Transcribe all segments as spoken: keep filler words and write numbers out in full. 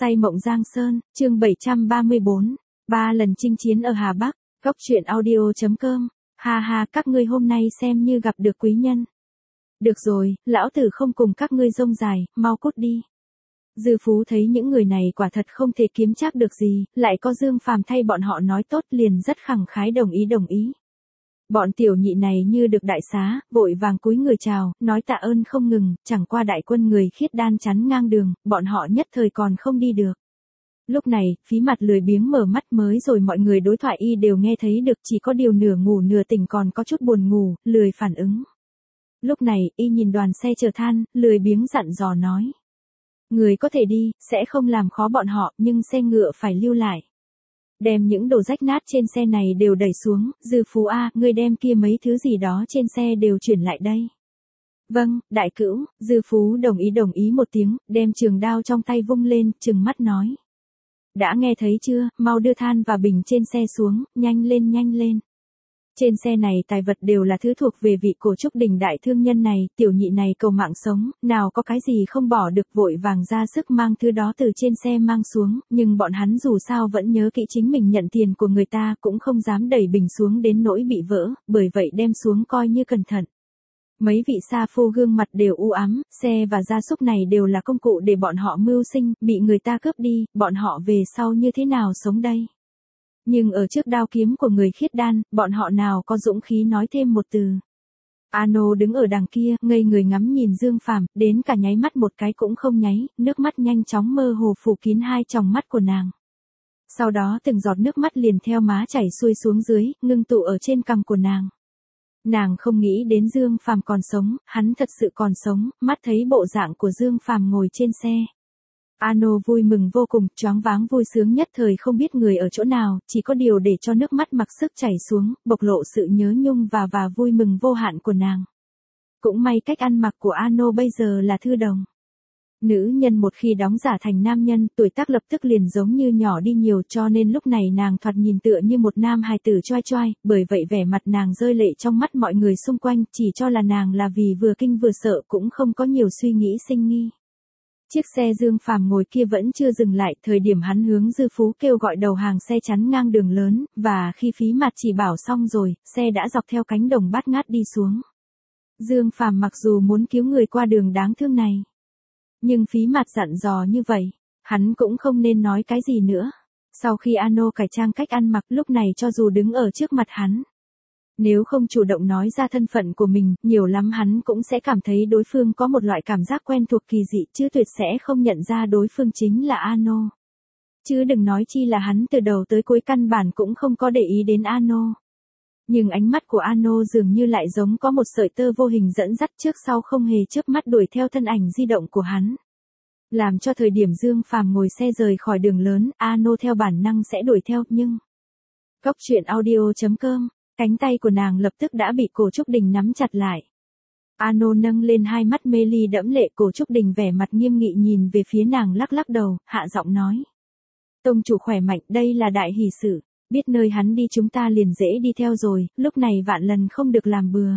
Say mộng Giang Sơn, chương bảy trăm ba mươi bốn, ba lần chinh chiến ở Hà Bắc, Cốc truyện audio chấm com, ha ha các ngươi hôm nay xem như gặp được quý nhân. Được rồi, lão tử không cùng các ngươi rông dài, mau cút đi. Dư Phú thấy những người này quả thật không thể kiếm chắc được gì, lại có Dương Phàm thay bọn họ nói tốt liền rất khẳng khái đồng ý đồng ý. Bọn tiểu nhị này như được đại xá, vội vàng cúi người chào, nói tạ ơn không ngừng, chẳng qua đại quân người Khiết Đan chắn ngang đường, bọn họ nhất thời còn không đi được. Lúc này, Phí Mặt lười biếng mở mắt mới rồi mọi người đối thoại y đều nghe thấy được, chỉ có điều nửa ngủ nửa tỉnh còn có chút buồn ngủ, lười phản ứng. Lúc này, y nhìn đoàn xe chở than, lười biếng dặn dò nói. Người có thể đi, sẽ không làm khó bọn họ, nhưng xe ngựa phải lưu lại. Đem những đồ rách nát trên xe này đều đẩy xuống, Dư Phú A, ngươi đem kia mấy thứ gì đó trên xe đều chuyển lại đây. Vâng, đại cữu, Dư Phú đồng ý đồng ý một tiếng, đem trường đao trong tay vung lên, trừng mắt nói. Đã nghe thấy chưa, mau đưa than và bình trên xe xuống, nhanh lên nhanh lên. Trên xe này tài vật đều là thứ thuộc về vị Cổ Trúc Đình đại thương nhân này, tiểu nhị này cầu mạng sống, nào có cái gì không bỏ được, vội vàng ra sức mang thứ đó từ trên xe mang xuống, nhưng bọn hắn dù sao vẫn nhớ kỹ chính mình nhận tiền của người ta, cũng không dám đẩy bình xuống đến nỗi bị vỡ, bởi vậy đem xuống coi như cẩn thận. Mấy vị sa phu gương mặt đều u ám, xe và gia súc này đều là công cụ để bọn họ mưu sinh, bị người ta cướp đi, bọn họ về sau như thế nào sống đây? Nhưng ở trước đao kiếm của người Khiết Đan, bọn họ nào có dũng khí nói thêm một từ. Ano đứng ở đằng kia, ngây người ngắm nhìn Dương Phàm, đến cả nháy mắt một cái cũng không nháy, nước mắt nhanh chóng mơ hồ phủ kín hai tròng mắt của nàng. Sau đó từng giọt nước mắt liền theo má chảy xuôi xuống dưới, ngưng tụ ở trên cằm của nàng. Nàng không nghĩ đến Dương Phàm còn sống, hắn thật sự còn sống, mắt thấy bộ dạng của Dương Phàm ngồi trên xe. Ano vui mừng vô cùng, choáng váng vui sướng nhất thời không biết người ở chỗ nào, chỉ có điều để cho nước mắt mặc sức chảy xuống, bộc lộ sự nhớ nhung và và vui mừng vô hạn của nàng. Cũng may cách ăn mặc của Ano bây giờ là thư đồng. Nữ nhân một khi đóng giả thành nam nhân, tuổi tác lập tức liền giống như nhỏ đi nhiều, cho nên lúc này nàng thoạt nhìn tựa như một nam hài tử choai choai, bởi vậy vẻ mặt nàng rơi lệ trong mắt mọi người xung quanh, chỉ cho là nàng là vì vừa kinh vừa sợ, cũng không có nhiều suy nghĩ sinh nghi. Chiếc xe Dương Phàm ngồi kia vẫn chưa dừng lại, thời điểm hắn hướng Dư Phú kêu gọi đầu hàng xe chắn ngang đường lớn, và khi Phí Mặt chỉ bảo xong rồi, xe đã dọc theo cánh đồng bát ngát đi xuống. Dương Phàm mặc dù muốn cứu người qua đường đáng thương này, nhưng Phí Mặt dặn dò như vậy, hắn cũng không nên nói cái gì nữa. Sau khi Ano cải trang cách ăn mặc, lúc này cho dù đứng ở trước mặt hắn, nếu không chủ động nói ra thân phận của mình, nhiều lắm hắn cũng sẽ cảm thấy đối phương có một loại cảm giác quen thuộc kỳ dị, chứ tuyệt sẽ không nhận ra đối phương chính là Ano. Chứ đừng nói chi là hắn từ đầu tới cuối căn bản cũng không có để ý đến Ano. Nhưng ánh mắt của Ano dường như lại giống có một sợi tơ vô hình dẫn dắt trước sau không hề chớp mắt đuổi theo thân ảnh di động của hắn. Làm cho thời điểm Dương Phàm ngồi xe rời khỏi đường lớn, Ano theo bản năng sẽ đuổi theo, nhưng... Cốc truyện audio chấm com, cánh tay của nàng lập tức đã bị Cổ Trúc Đình nắm chặt lại. Ano nâng lên hai mắt mê ly đẫm lệ, Cổ Trúc Đình vẻ mặt nghiêm nghị nhìn về phía nàng lắc lắc đầu, hạ giọng nói. Tông chủ khỏe mạnh, đây là đại hỷ sự, biết nơi hắn đi chúng ta liền dễ đi theo rồi, lúc này vạn lần không được làm bừa.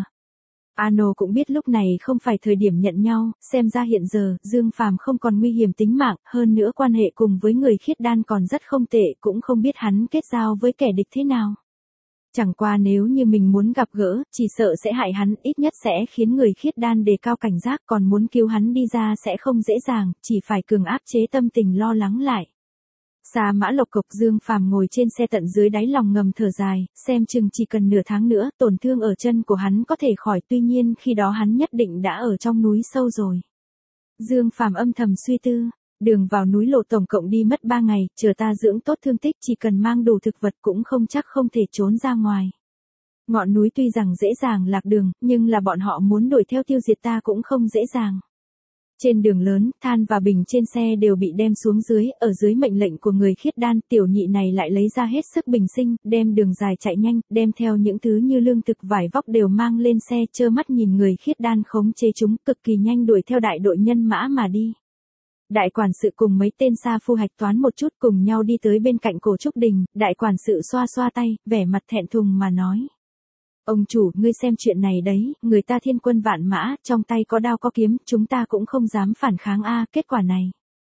Ano cũng biết lúc này không phải thời điểm nhận nhau, xem ra hiện giờ, Dương Phàm không còn nguy hiểm tính mạng, hơn nữa quan hệ cùng với người Khiết Đan còn rất không tệ, cũng không biết hắn kết giao với kẻ địch thế nào. Chẳng qua nếu như mình muốn gặp gỡ, chỉ sợ sẽ hại hắn, ít nhất sẽ khiến người Khiết Đan đề cao cảnh giác, còn muốn cứu hắn đi ra sẽ không dễ dàng, chỉ phải cường áp chế tâm tình lo lắng lại. Xa mã lộc cộc, Dương Phàm ngồi trên xe tận dưới đáy lòng ngầm thở dài, xem chừng chỉ cần nửa tháng nữa, tổn thương ở chân của hắn có thể khỏi, tuy nhiên khi đó hắn nhất định đã ở trong núi sâu rồi. Dương Phàm âm thầm suy tư. Đường vào núi lộ tổng cộng đi mất ba ngày, chờ ta dưỡng tốt thương tích, chỉ cần mang đủ thực vật cũng không chắc không thể trốn ra ngoài. Ngọn núi tuy rằng dễ dàng lạc đường, nhưng là bọn họ muốn đuổi theo tiêu diệt ta cũng không dễ dàng. Trên đường lớn, than và bình trên xe đều bị đem xuống dưới, ở dưới mệnh lệnh của người Khiết Đan, tiểu nhị này lại lấy ra hết sức bình sinh, đem đường dài chạy nhanh, đem theo những thứ như lương thực vải vóc đều mang lên xe, trơ mắt nhìn người Khiết Đan khống chế chúng, cực kỳ nhanh đuổi theo đại đội nhân mã mà đi. Đại quản sự cùng mấy tên sa phu hạch toán một chút cùng nhau đi tới bên cạnh Cổ Trúc Đình, đại quản sự xoa xoa tay, vẻ mặt thẹn thùng mà nói. Ông chủ, ngươi xem chuyện này đấy, người ta thiên quân vạn mã, trong tay có đao có kiếm, chúng ta cũng không dám phản kháng a, kết quả này.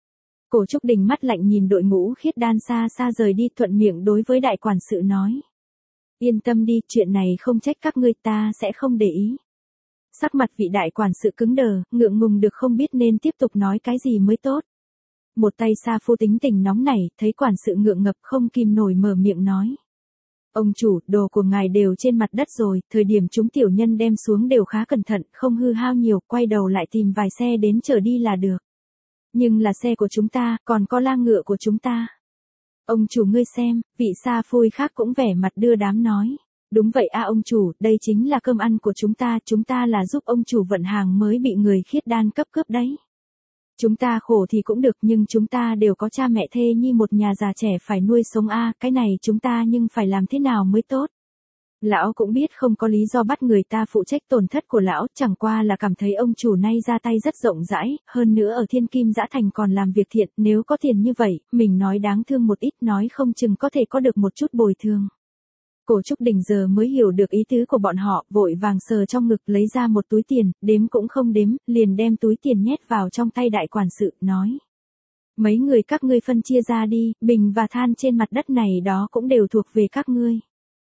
Cổ Trúc Đình mắt lạnh nhìn đội ngũ khiết đan xa xa rời đi, thuận miệng đối với đại quản sự nói. Yên tâm đi, chuyện này không trách các ngươi, ta sẽ không để ý. Sắc mặt vị đại quản sự cứng đờ, ngượng ngùng được không biết nên tiếp tục nói cái gì mới tốt. Một tay Sa Phu tính tình nóng nảy, thấy quản sự ngượng ngập không kìm nổi mở miệng nói. Ông chủ, đồ của ngài đều trên mặt đất rồi, thời điểm chúng tiểu nhân đem xuống đều khá cẩn thận, không hư hao nhiều, quay đầu lại tìm vài xe đến chở đi là được. Nhưng là xe của chúng ta, còn có la ngựa của chúng ta. Ông chủ ngươi xem, vị Sa Phu khác cũng vẻ mặt đưa đám nói. Đúng vậy a ông chủ, đây chính là cơm ăn của chúng ta, chúng ta là giúp ông chủ vận hàng mới bị người khiết đan cấp cướp đấy. Chúng ta khổ thì cũng được, nhưng chúng ta đều có cha mẹ thê nhi một nhà già trẻ phải nuôi sống a, cái này chúng ta nhưng phải làm thế nào mới tốt. Lão cũng biết không có lý do bắt người ta phụ trách tổn thất của lão, chẳng qua là cảm thấy ông chủ nay ra tay rất rộng rãi, hơn nữa ở Thiên Kim Dã Thành còn làm việc thiện, nếu có tiền như vậy, mình nói đáng thương một ít, nói không chừng có thể có được một chút bồi thường. Cổ Trúc Đình giờ mới hiểu được ý tứ của bọn họ, vội vàng sờ trong ngực lấy ra một túi tiền, đếm cũng không đếm, liền đem túi tiền nhét vào trong tay đại quản sự, nói. Mấy người các ngươi phân chia ra đi, bình và than trên mặt đất này đó cũng đều thuộc về các ngươi.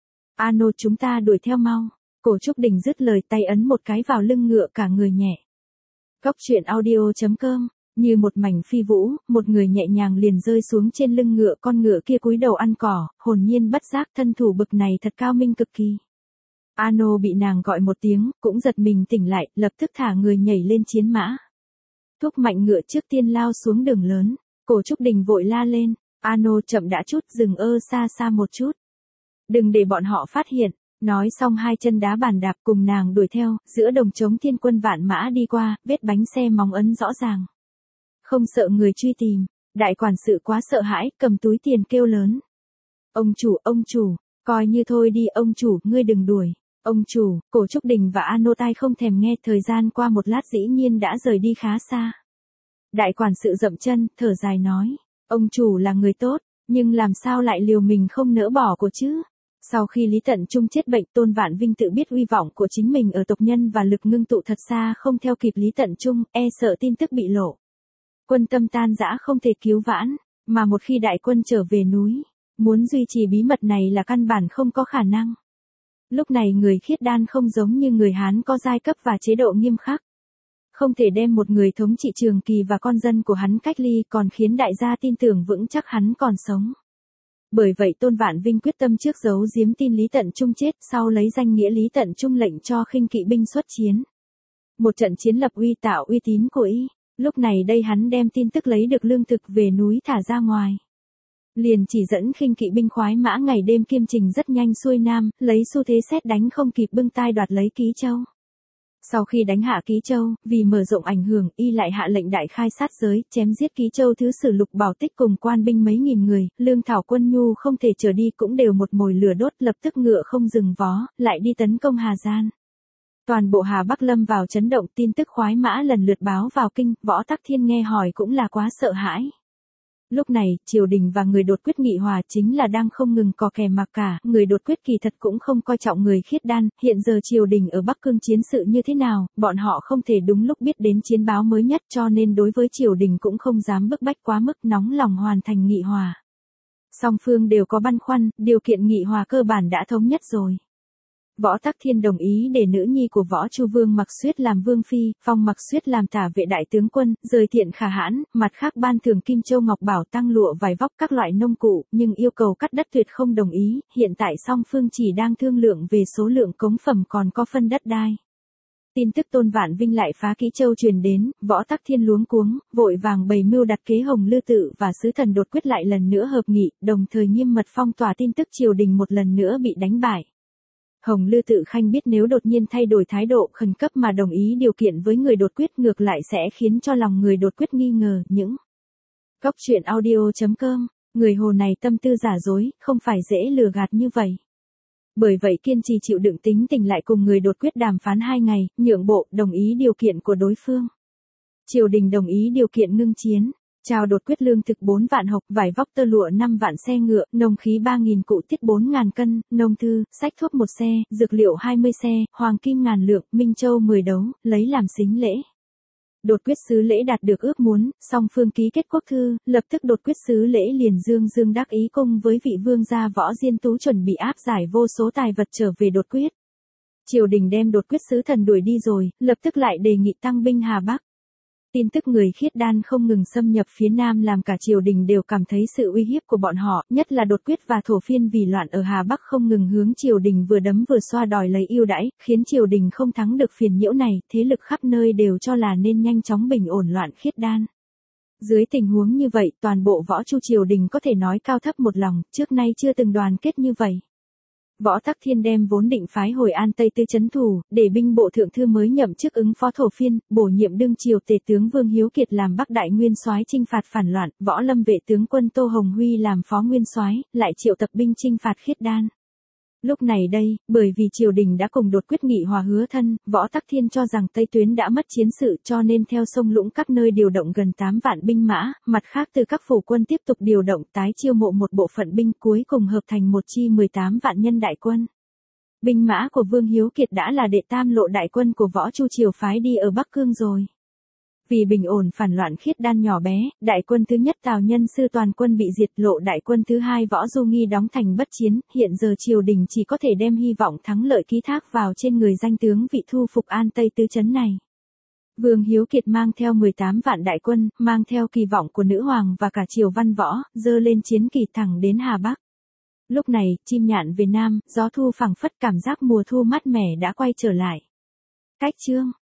Ano chúng ta đuổi theo mau. Cổ Trúc Đình dứt lời tay ấn một cái vào lưng ngựa, cả người nhẹ. Góc truyện audio chấm com. Như một mảnh phi vũ, một người nhẹ nhàng liền rơi xuống trên lưng ngựa, con ngựa kia cúi đầu ăn cỏ, hồn nhiên bất giác, thân thủ bực này thật cao minh cực kỳ. Ano bị nàng gọi một tiếng, cũng giật mình tỉnh lại, lập tức thả người nhảy lên chiến mã. Thúc mạnh ngựa trước tiên lao xuống đường lớn, Cổ Trúc Đình vội la lên, Ano chậm đã chút, dừng ơ xa xa một chút. Đừng để bọn họ phát hiện. Nói xong hai chân đá bàn đạp cùng nàng đuổi theo, giữa đồng trống thiên quân vạn mã đi qua, vết bánh xe móng ấn rõ ràng. Không sợ người truy tìm, đại quản sự quá sợ hãi, cầm túi tiền kêu lớn. Ông chủ, ông chủ, coi như thôi đi ông chủ, ngươi đừng đuổi. Ông chủ, Cổ Trúc Đình và Ano tai không thèm nghe, thời gian qua một lát dĩ nhiên đã rời đi khá xa. Đại quản sự dậm chân, thở dài nói, ông chủ là người tốt, nhưng làm sao lại liều mình không nỡ bỏ của chứ? Sau khi Lý Tận Trung chết bệnh, Tôn Vạn Vinh tự biết uy vọng của chính mình ở tộc nhân và lực ngưng tụ thật xa không theo kịp Lý Tận Trung, e sợ tin tức bị lộ. Quân tâm tan rã không thể cứu vãn, mà một khi đại quân trở về núi, muốn duy trì bí mật này là căn bản không có khả năng. Lúc này người khiết đan không giống như người Hán có giai cấp và chế độ nghiêm khắc. Không thể đem một người thống trị trường kỳ và con dân của hắn cách ly, còn khiến đại gia tin tưởng vững chắc hắn còn sống. Bởi vậy Tôn Vạn Vinh quyết tâm trước giấu giếm tin Lý Tận Trung chết, sau lấy danh nghĩa Lý Tận Trung lệnh cho khinh kỵ binh xuất chiến. Một trận chiến lập uy tạo uy tín của y. Lúc này đây hắn đem tin tức lấy được lương thực về núi thả ra ngoài. Liền chỉ dẫn khinh kỵ binh khoái mã ngày đêm kiêm trình rất nhanh xuôi nam, lấy xu thế xét đánh không kịp bưng tai đoạt lấy Ký Châu. Sau khi đánh hạ Ký Châu, vì mở rộng ảnh hưởng, y lại hạ lệnh đại khai sát giới, chém giết Ký Châu thứ sử Lục Bảo Tích cùng quan binh mấy nghìn người, lương thảo quân nhu không thể trở đi cũng đều một mồi lửa đốt, lập tức ngựa không dừng vó, lại đi tấn công Hà Gian. Toàn bộ Hà Bắc lâm vào chấn động, tin tức khoái mã lần lượt báo vào kinh, Võ Tắc Thiên nghe hỏi cũng là quá sợ hãi. Lúc này, triều đình và người đột quyết nghị hòa chính là đang không ngừng cò kè mặc cả, người đột quyết kỳ thật cũng không coi trọng người khiết đan, hiện giờ triều đình ở Bắc Cương chiến sự như thế nào, bọn họ không thể đúng lúc biết đến chiến báo mới nhất, cho nên đối với triều đình cũng không dám bức bách quá mức, nóng lòng hoàn thành nghị hòa. Song phương đều có băn khoăn, điều kiện nghị hòa cơ bản đã thống nhất rồi. Võ Tắc Thiên đồng ý để nữ nhi của Võ Chu Vương Mặc Xuyết làm vương phi, phong Mặc Xuyết làm tả vệ đại tướng quân, rời thiện khả hãn, mặt khác ban thưởng Kim Châu Ngọc Bảo tăng lụa vải vóc các loại nông cụ, nhưng yêu cầu cắt đất tuyệt không đồng ý, hiện tại song phương chỉ đang thương lượng về số lượng cống phẩm còn có phân đất đai. Tin tức Tôn Vạn Vinh lại phá Ký Châu truyền đến, Võ Tắc Thiên luống cuống, vội vàng bày mưu đặt kế Hồng Lư Tự và sứ thần đột quyết lại lần nữa hợp nghị, đồng thời nghiêm mật phong tỏa tin tức triều đình một lần nữa bị đánh bại. Hồng Lư Tự Khanh biết nếu đột nhiên thay đổi thái độ khẩn cấp mà đồng ý điều kiện với người đột quyết ngược lại sẽ khiến cho lòng người đột quyết nghi ngờ những. Góc truyện audio chấm com, người hồ này tâm tư giả dối, không phải dễ lừa gạt như vậy. Bởi vậy kiên trì chịu đựng tính tình lại cùng người đột quyết đàm phán hai ngày, nhượng bộ, đồng ý điều kiện của đối phương. Triều đình đồng ý điều kiện ngưng chiến. Trao đột quyết lương thực bốn vạn hộc, vải vóc tơ lụa năm vạn xe ngựa, nông khí ba nghìn cụ tiết bốn ngàn cân, nông thư, sách thuốc một xe, dược liệu hai mươi xe, hoàng kim ngàn lượng, Minh Châu mười đấu, lấy làm sính lễ. Đột quyết sứ lễ đạt được ước muốn, song phương ký kết quốc thư, lập tức đột quyết sứ lễ liền dương dương đắc ý cùng với vị vương gia Võ Diên Tú chuẩn bị áp giải vô số tài vật trở về đột quyết. Triều đình đem đột quyết sứ thần đuổi đi rồi, lập tức lại đề nghị tăng binh Hà Bắc. Tin tức người khiết đan không ngừng xâm nhập phía Nam làm cả triều đình đều cảm thấy sự uy hiếp của bọn họ, nhất là đột quyết và thổ phiên vì loạn ở Hà Bắc không ngừng hướng triều đình vừa đấm vừa xoa đòi lấy ưu đãi, khiến triều đình không thắng được phiền nhiễu này, thế lực khắp nơi đều cho là nên nhanh chóng bình ổn loạn khiết đan. Dưới tình huống như vậy, toàn bộ võ chu triều đình có thể nói cao thấp một lòng, trước nay chưa từng đoàn kết như vậy. Võ Tắc Thiên đem vốn định phái hồi An Tây Tư trấn thủ, để binh bộ thượng thư mới nhậm chức ứng phó thổ phiên, bổ nhiệm đương triều tể tướng Vương Hiếu Kiệt làm Bắc Đại Nguyên soái chinh phạt phản loạn, Võ Lâm vệ tướng quân Tô Hồng Huy làm phó nguyên soái, lại triệu tập binh chinh phạt khiết đan. Lúc này đây, bởi vì triều đình đã cùng đột quyết nghị hòa hứa thân, Võ Tắc Thiên cho rằng Tây Tuyến đã mất chiến sự cho nên theo sông Lũng các nơi điều động gần tám vạn binh mã, mặt khác từ các phủ quân tiếp tục điều động tái chiêu mộ một bộ phận binh cuối cùng hợp thành một chi mười tám vạn nhân đại quân. Binh mã của Vương Hiếu Kiệt đã là đệ tam lộ đại quân của Võ Chu triều phái đi ở Bắc Cương rồi. Vì bình ổn phản loạn khiết đan nhỏ bé, đại quân thứ nhất Tào Nhân Sư toàn quân bị diệt, lộ đại quân thứ hai Võ Du Nghi đóng thành bất chiến, hiện giờ triều đình chỉ có thể đem hy vọng thắng lợi ký thác vào trên người danh tướng vị thu phục An Tây Tứ trấn này. Vương Hiếu Kiệt mang theo mười tám vạn đại quân, mang theo kỳ vọng của nữ hoàng và cả triều văn võ, dơ lên chiến kỳ thẳng đến Hà Bắc. Lúc này, chim nhạn về Nam, gió thu phảng phất cảm giác mùa thu mát mẻ đã quay trở lại. Cách chương